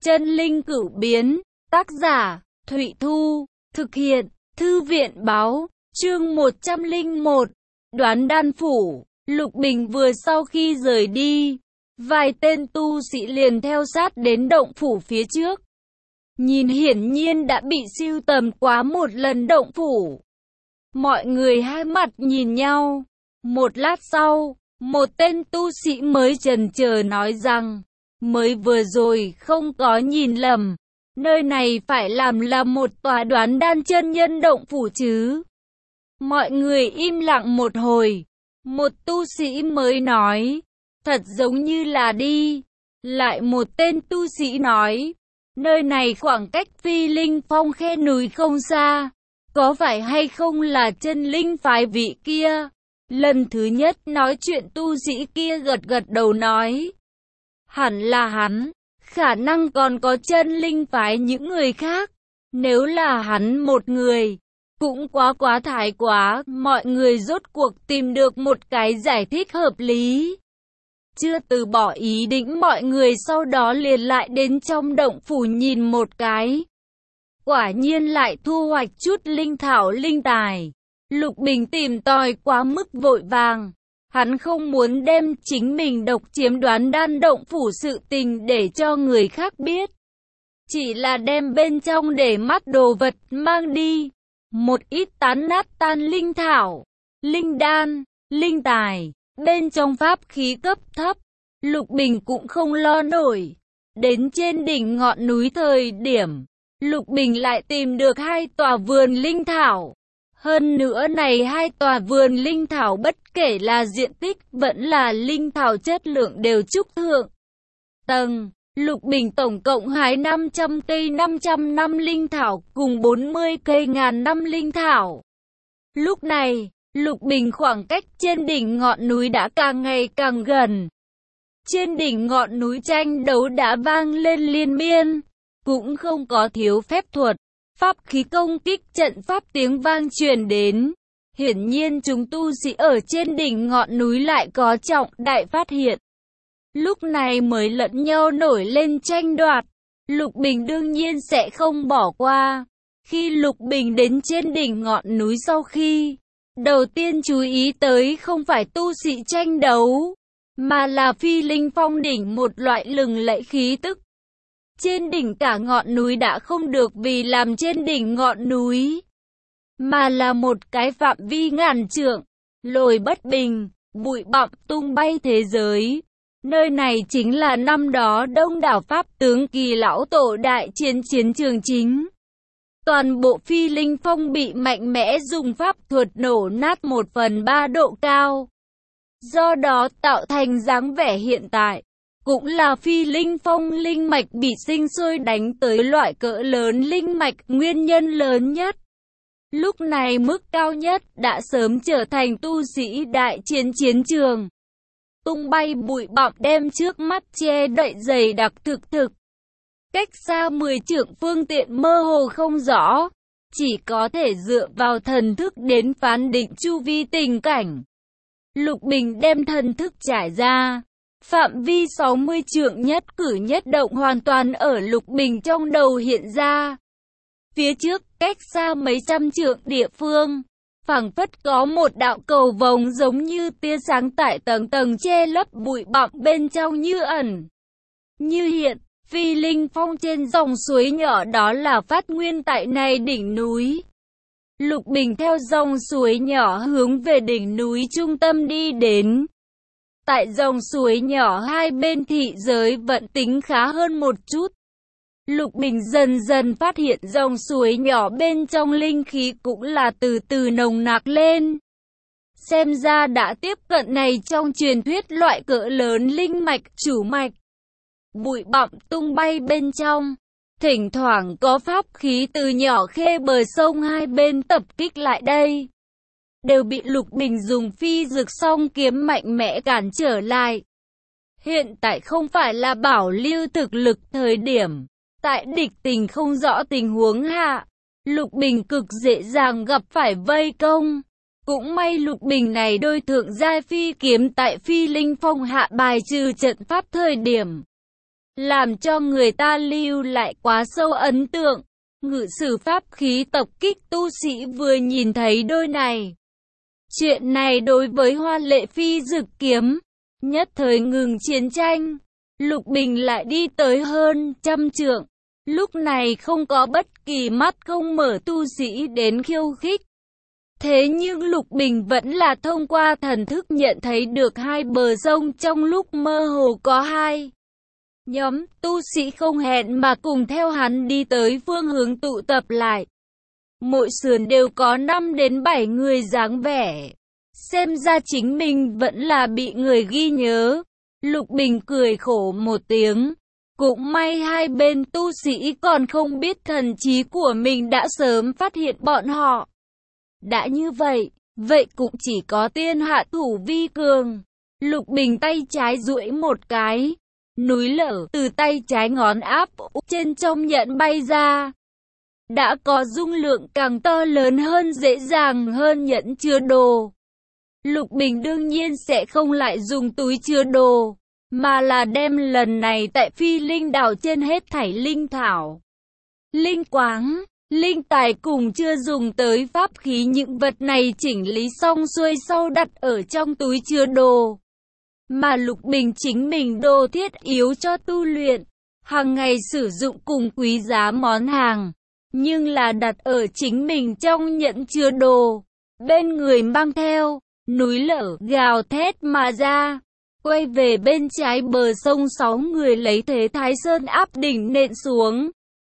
Chân linh cửu biến, tác giả, Thụy Thu, thực hiện, Thư viện báo, chương 101, đoán đan phủ. Lục Bình vừa sau khi rời đi, vài tên tu sĩ liền theo sát đến động phủ phía trước. Nhìn hiển nhiên đã bị sưu tầm quá một lần động phủ. Mọi người hai mặt nhìn nhau. Một lát sau, một tên tu sĩ mới chần chờ nói rằng, mới vừa rồi không có nhìn lầm, nơi này phải làm là một tòa đoán đan chân nhân động phủ chứ. Mọi người im lặng một hồi, một tu sĩ mới nói, thật giống như là đi. Lại một tên tu sĩ nói, nơi này khoảng cách Phi Linh Phong khe núi không xa, có phải hay không là chân linh phái vị kia? Lần thứ nhất nói chuyện tu sĩ kia gật gật đầu nói, hẳn là hắn, khả năng còn có chân linh phái những người khác. Nếu là hắn một người, cũng quá thái quá. Mọi người rốt cuộc tìm được một cái giải thích hợp lý. Chưa từ bỏ ý định, mọi người sau đó liền lại đến trong động phủ nhìn một cái. Quả nhiên lại thu hoạch chút linh thảo linh tài. Lục Bình tìm tòi quá mức vội vàng. Hắn không muốn đem chính mình độc chiếm đoán đan động phủ sự tình để cho người khác biết. Chỉ là đem bên trong để mắt đồ vật mang đi. Một ít tán nát tan linh thảo, linh đan, linh tài. Bên trong pháp khí cấp thấp, Lục Bình cũng không lo nổi. Đến trên đỉnh ngọn núi thời điểm, Lục Bình lại tìm được hai tòa vườn linh thảo. Hơn nữa này hai tòa vườn linh thảo bất kể là diện tích vẫn là linh thảo chất lượng đều trúc thượng tầng. Lục Bình tổng cộng hái 500 cây 500 năm linh thảo cùng 40 cây ngàn năm linh thảo. Lúc này, Lục Bình khoảng cách trên đỉnh ngọn núi đã càng ngày càng gần. Trên đỉnh ngọn núi tranh đấu đã vang lên liên miên, cũng không có thiếu phép thuật. Pháp khí công kích trận pháp tiếng vang truyền đến. Hiển nhiên chúng tu sĩ ở trên đỉnh ngọn núi lại có trọng đại phát hiện. Lúc này mới lẫn nhau nổi lên tranh đoạt. Lục Bình đương nhiên sẽ không bỏ qua. Khi Lục Bình đến trên đỉnh ngọn núi sau khi, đầu tiên chú ý tới không phải tu sĩ tranh đấu, mà là Phi Linh Phong đỉnh một loại lừng lẫy khí tức. Trên đỉnh cả ngọn núi đã không được vì làm trên đỉnh ngọn núi, mà là một cái phạm vi ngàn trượng, lồi bất bình, bụi bặm tung bay thế giới. Nơi này chính là năm đó đông đảo Pháp tướng Kỳ lão tổ đại chiến chiến trường chính. Toàn bộ Phi Linh Phong bị mạnh mẽ dùng pháp thuật nổ nát 1/3 độ cao. Do đó tạo thành dáng vẻ hiện tại. Cũng là Phi Linh Phong linh mạch bị sinh sôi đánh tới loại cỡ lớn linh mạch nguyên nhân lớn nhất. Lúc này mức cao nhất đã sớm trở thành tu sĩ đại chiến chiến trường. Tung bay bụi bặm đem trước mắt che đậy dày đặc thực. Cách xa 10 trượng phương tiện mơ hồ không rõ. Chỉ có thể dựa vào thần thức đến phán định chu vi tình cảnh. Lục Bình đem thần thức trải ra. Phạm vi 60 trượng nhất cử nhất động hoàn toàn ở Lục Bình trong đầu hiện ra. Phía trước, cách xa mấy trăm trượng địa phương, phảng phất có một đạo cầu vồng giống như tia sáng tại tầng tầng che lấp bụi bặm bên trong như ẩn, như hiện. Phi Linh Phong trên dòng suối nhỏ đó là phát nguyên tại này đỉnh núi. Lục Bình theo dòng suối nhỏ hướng về đỉnh núi trung tâm đi đến. Tại dòng suối nhỏ hai bên thị giới vận tính khá hơn một chút. Lục Bình dần dần phát hiện dòng suối nhỏ bên trong linh khí cũng là từ từ nồng nặc lên. Xem ra đã tiếp cận này trong truyền thuyết loại cỡ lớn linh mạch, chủ mạch. Bụi bặm tung bay bên trong. Thỉnh thoảng có pháp khí từ nhỏ khê bờ sông hai bên tập kích lại đây. Đều bị Lục Bình dùng phi dực song kiếm mạnh mẽ cản trở lại. Hiện tại không phải là bảo lưu thực lực thời điểm. Tại địch tình không rõ tình huống hạ, Lục Bình cực dễ dàng gặp phải vây công. Cũng may Lục Bình này đôi thượng giai phi kiếm tại Phi Linh Phong hạ bài trừ trận pháp thời điểm. làm cho người ta lưu lại quá sâu ấn tượng. Ngự sử pháp khí tập kích tu sĩ vừa nhìn thấy đôi này. Chuyện này đối với Hoa Lệ Phi Dực Kiếm, nhất thời ngừng chiến tranh. Lục Bình lại đi tới hơn trăm trượng. Lúc này không có bất kỳ mắt không mở tu sĩ đến khiêu khích. Thế nhưng Lục Bình vẫn là thông qua thần thức nhận thấy được hai bờ sông trong lúc mơ hồ có hai nhóm tu sĩ không hẹn mà cùng theo hắn đi tới phương hướng tụ tập lại. Mỗi sườn đều có 5 đến 7 người dáng vẻ. Xem ra chính mình vẫn là bị người ghi nhớ. Lục Bình cười khổ một tiếng. Cũng may hai bên tu sĩ còn không biết thần trí của mình đã sớm phát hiện bọn họ. Đã như vậy, vậy cũng chỉ có tiên hạ thủ vi cường. Lục Bình tay trái duỗi một cái. Núi lở từ tay trái ngón áp trên trong nhận bay ra. Đã có dung lượng càng to lớn hơn, dễ dàng hơn nhẫn chứa đồ. Lục Bình đương nhiên sẽ không lại dùng túi chứa đồ, mà là đem lần này tại Phi Linh đảo trên hết thảy linh thảo, linh quáng, linh tài cùng chưa dùng tới pháp khí, những vật này chỉnh lý xong xuôi sau đặt ở trong túi chứa đồ. Mà Lục Bình chính mình đồ thiết yếu cho tu luyện, hàng ngày sử dụng cùng quý giá món hàng, nhưng là đặt ở chính mình trong nhẫn chứa đồ, bên người mang theo. Núi lở gào thét mà ra, quay về bên trái bờ sông 6 người lấy thế Thái Sơn áp đỉnh nện xuống.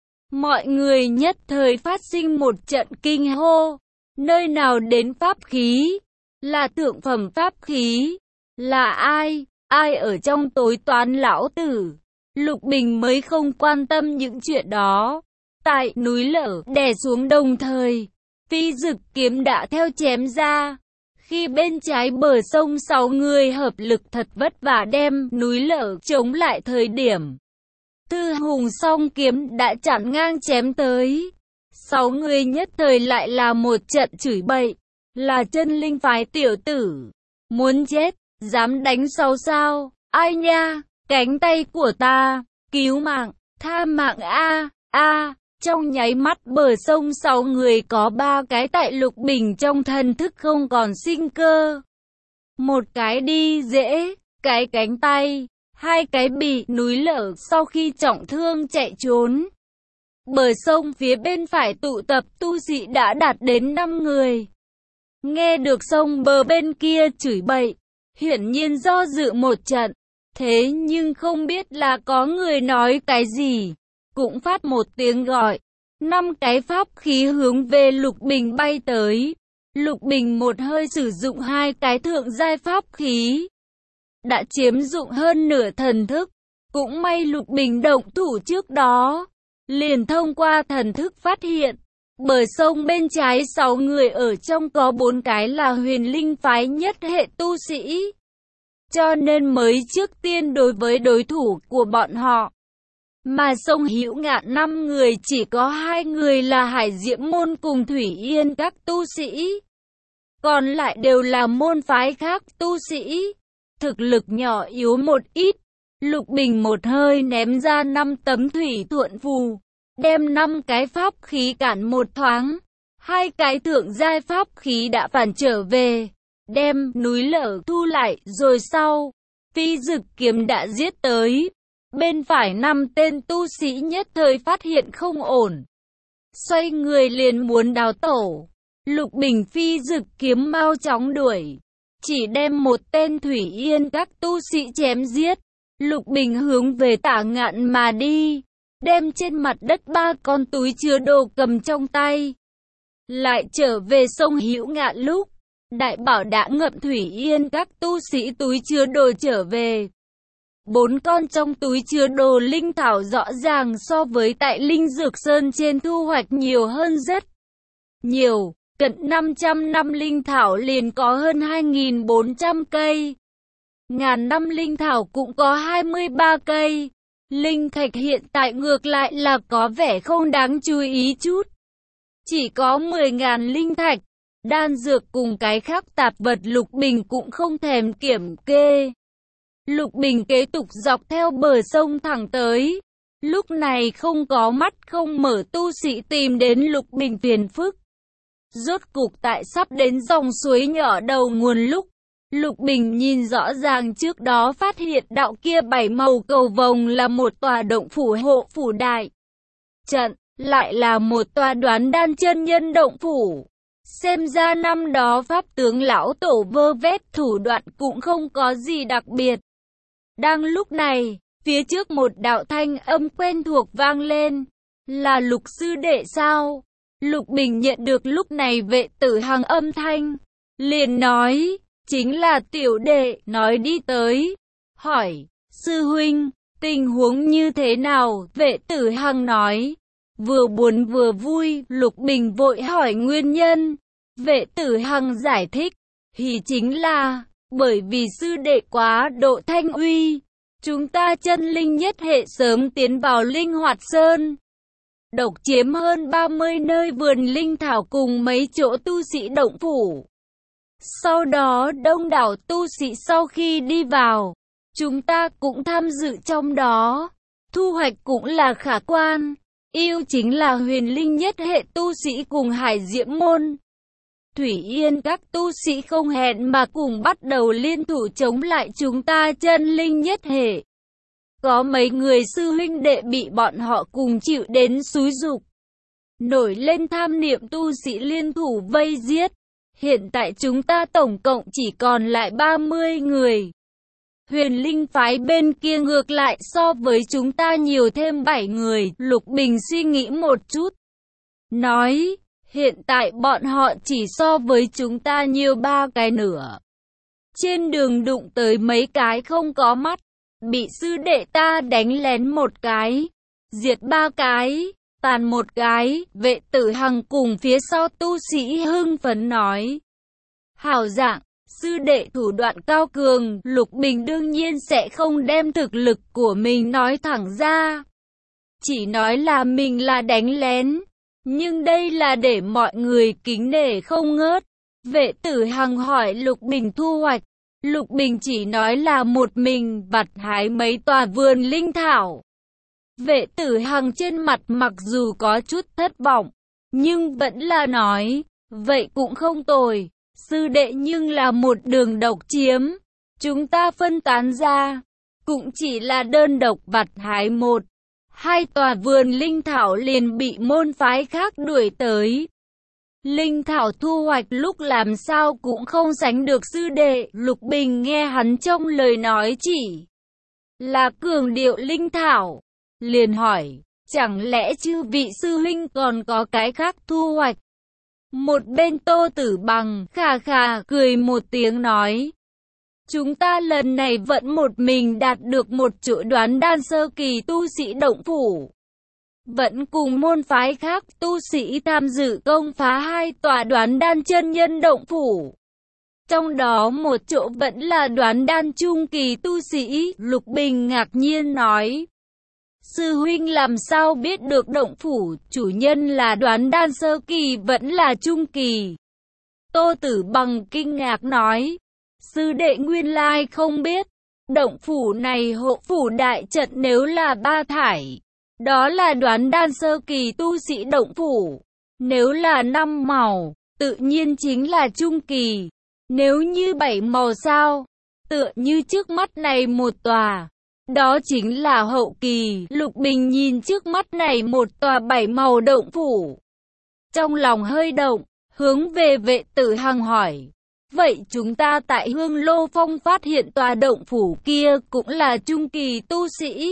Mọi người nhất thời phát sinh một trận kinh hô. Nơi nào đến pháp khí? Là thượng phẩm pháp khí? Là ai? Ai ở trong tối toán lão tử? Lục Bình mới không quan tâm những chuyện đó. Tại núi lở đè xuống đồng thời, Phi Dực Kiếm đã theo chém ra. Khi bên trái bờ sông 6 người hợp lực thật vất vả đem núi lở chống lại thời điểm, Tư Hùng song kiếm đã chặn ngang chém tới. 6 người nhất thời lại là một trận chửi bậy, là chân linh phái tiểu tử, muốn chết, dám đánh sau sao, ai nha, cánh tay của ta, cứu mạng, tha mạng a. Trong nháy mắt bờ sông 6 người có 3 cái tại Lục Bình trong thần thức không còn sinh cơ. Một cái đi dễ, cái cánh tay, 2 cái bị núi lở sau khi trọng thương chạy trốn. Bờ sông phía bên phải tụ tập tu sĩ đã đạt đến 5 người. Nghe được sông bờ bên kia chửi bậy, hiển nhiên do dự một trận, thế nhưng không biết là có người nói cái gì. Cũng phát một tiếng gọi, 5 cái pháp khí hướng về Lục Bình bay tới. Lục Bình một hơi sử dụng 2 cái thượng giai pháp khí, đã chiếm dụng hơn nửa thần thức. Cũng may Lục Bình động thủ trước đó, liền thông qua thần thức phát hiện, bờ sông bên trái 6 người ở trong có 4 cái là huyền linh phái nhất hệ tu sĩ, cho nên mới trước tiên đối với đối thủ của bọn họ. Mà sông Hữu Ngạn 5 người chỉ có 2 người là Hải Diễm môn cùng Thủy Yên các tu sĩ, còn lại đều là môn phái khác tu sĩ, thực lực nhỏ yếu một ít. Lục Bình một hơi ném ra 5 tấm thủy thuận phù, đem 5 cái pháp khí cản một thoáng. 2 cái thượng giai pháp khí đã phản trở về, đem núi lở thu lại rồi sau. Phi Dực Kiếm đã giết tới. Bên phải 5 tên tu sĩ nhất thời phát hiện không ổn, xoay người liền muốn đào tổ. Lục Bình Phi Dực Kiếm mau chóng đuổi, chỉ đem một tên Thủy Yên các tu sĩ chém giết. Lục Bình hướng về Tả Ngạn mà đi, đem trên mặt đất 3 con túi chứa đồ cầm trong tay. Lại trở về sông Hữu Ngạn lúc, đại bảo đã ngậm Thủy Yên các tu sĩ túi chứa đồ trở về. 4 con trong túi chứa đồ linh thảo rõ ràng so với tại Linh Dược Sơn trên thu hoạch nhiều hơn rất nhiều. Cận 500 năm linh thảo liền có hơn 2.400 cây. Ngàn năm linh thảo cũng có 23 cây. Linh thạch hiện tại ngược lại là có vẻ không đáng chú ý chút. Chỉ có 10.000 linh thạch. Đan dược cùng cái khác tạp vật Lục Bình cũng không thèm kiểm kê. Lục Bình kế tục dọc theo bờ sông thẳng tới. Lúc này không có mắt không mở tu sĩ tìm đến Lục Bình phiền phức. Rốt cục tại sắp đến dòng suối nhỏ đầu nguồn lúc Lục Bình nhìn rõ ràng trước đó phát hiện đạo kia 7 màu cầu vồng là một tòa động phủ hộ phủ đại trận, lại là một tòa Đoán Đan chân nhân động phủ. Xem ra năm đó pháp tướng lão tổ vơ vét thủ đoạn cũng không có gì đặc biệt. Đang lúc này, phía trước một đạo thanh âm quen thuộc vang lên. Là Lục sư đệ sao? Lục Bình nhận được lúc này Vệ Tử Hằng âm thanh, liền nói, chính là tiểu đệ, nói đi tới. Hỏi, sư huynh, tình huống như thế nào? Vệ Tử Hằng nói, vừa buồn vừa vui. Lục Bình vội hỏi nguyên nhân. Vệ Tử Hằng giải thích, thì chính là, bởi vì sư đệ quá độ thanh uy, chúng ta chân linh nhất hệ sớm tiến vào Linh Hoạt Sơn, độc chiếm hơn 30 nơi vườn linh thảo cùng mấy chỗ tu sĩ động phủ. Sau đó đông đảo tu sĩ sau khi đi vào, chúng ta cũng tham dự trong đó, thu hoạch cũng là khả quan. Yêu chính là huyền linh nhất hệ tu sĩ cùng Hải Diễm môn, Thủy Yên các tu sĩ không hẹn mà cùng bắt đầu liên thủ chống lại chúng ta chân linh nhất hệ. Có mấy người sư huynh đệ bị bọn họ cùng chịu đến xúi giục, nổi lên tham niệm tu sĩ liên thủ vây giết. Hiện tại chúng ta tổng cộng chỉ còn lại 30 người. Huyền linh phái bên kia ngược lại so với chúng ta nhiều thêm 7 người. Lục Bình suy nghĩ một chút, nói, hiện tại bọn họ chỉ so với chúng ta nhiều 3 cái nữa. Trên đường đụng tới mấy cái không có mắt, bị sư đệ ta đánh lén một cái, diệt 3 cái, tàn một cái. Vệ Tử Hằng cùng phía sau tu sĩ hưng phấn nói, hảo dạng, sư đệ thủ đoạn cao cường. Lục Bình đương nhiên sẽ không đem thực lực của mình nói thẳng ra, chỉ nói là mình là đánh lén, nhưng đây là để mọi người kính nể không ngớt. Vệ Tử Hằng hỏi Lục Bình thu hoạch. Lục Bình chỉ nói là một mình vặt hái mấy tòa vườn linh thảo. Vệ Tử Hằng trên mặt mặc dù có chút thất vọng, nhưng vẫn là nói, vậy cũng không tồi, sư đệ, nhưng là một đường độc chiếm. Chúng ta phân tán ra, cũng chỉ là đơn độc vặt hái 1-2 tòa vườn linh thảo liền bị môn phái khác đuổi tới. Linh thảo thu hoạch lúc làm sao cũng không sánh được sư đệ. Lục Bình nghe hắn trong lời nói chỉ là cường điệu linh thảo, liền hỏi, chẳng lẽ chư vị sư huynh còn có cái khác thu hoạch? Một bên Tô Tử Bằng khà khà cười một tiếng nói, chúng ta lần này vẫn một mình đạt được một chỗ Đoán Đan sơ kỳ tu sĩ động phủ, vẫn cùng môn phái khác tu sĩ tham dự công phá 2 tòa Đoán Đan chân nhân động phủ. Trong đó một chỗ vẫn là Đoán Đan trung kỳ tu sĩ. Lục Bình ngạc nhiên nói, sư huynh làm sao biết được động phủ chủ nhân là Đoán Đan sơ kỳ vẫn là trung kỳ? Tô Tử Bằng kinh ngạc nói, sư đệ nguyên lai không biết, động phủ này hộ phủ đại trận nếu là 3 thải, đó là Đoán Đan sơ kỳ tu sĩ động phủ. Nếu là 5 màu, tự nhiên chính là trung kỳ. Nếu như 7 màu sao? Tựa như trước mắt này một tòa, đó chính là hậu kỳ. Lục Bình nhìn trước mắt này một tòa 7 màu động phủ, trong lòng hơi động, hướng về Vệ Tử Hằng hỏi, vậy chúng ta tại Hương Lô Phong phát hiện tòa động phủ kia cũng là trung kỳ tu sĩ?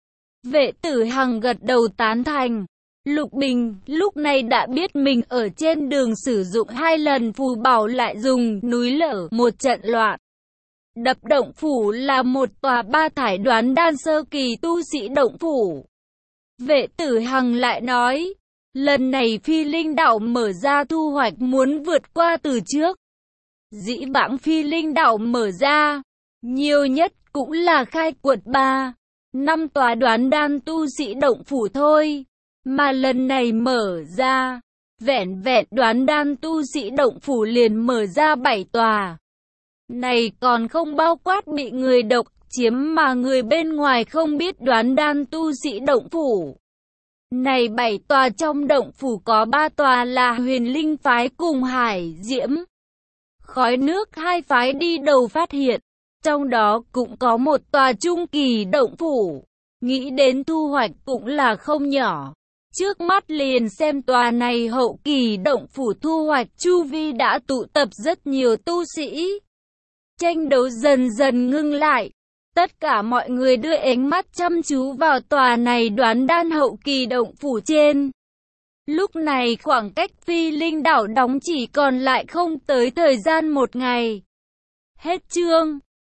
Vệ Tử Hằng gật đầu tán thành. Lục Bình lúc này đã biết mình ở trên đường sử dụng 2 lần phù bảo lại dùng núi lở một trận loạn. Đập động phủ là một tòa 3 thải Đoán Đan sơ kỳ tu sĩ động phủ. Vệ Tử Hằng lại nói, lần này Phi Linh đạo mở ra thu hoạch muốn vượt qua từ trước. Dĩ vãng Phi Linh đạo mở ra, nhiều nhất cũng là khai quật 3-5 tòa Đoán Đan tu sĩ động phủ thôi. Mà lần này mở ra, vẹn vẹn Đoán Đan tu sĩ động phủ liền mở ra 7 tòa. Này còn không bao quát bị người độc chiếm mà người bên ngoài không biết. Đoán đan tu sĩ động phủ này 7 tòa, trong động phủ có 3 tòa là Huyền Linh phái cùng Hải Diễm Khói Nước, hai phái đi đầu phát hiện. Trong đó cũng có một tòa trung kỳ động phủ, nghĩ đến thu hoạch cũng là không nhỏ. Trước mắt liền xem tòa này hậu kỳ động phủ thu hoạch, chu vi đã tụ tập rất nhiều tu sĩ. Tranh đấu dần dần ngưng lại. Tất cả mọi người đưa ánh mắt chăm chú vào tòa này Đoán đan hậu kỳ động phủ trên. Lúc này khoảng cách Phi Linh đảo đóng chỉ còn lại không tới thời gian 1 ngày. Hết chương.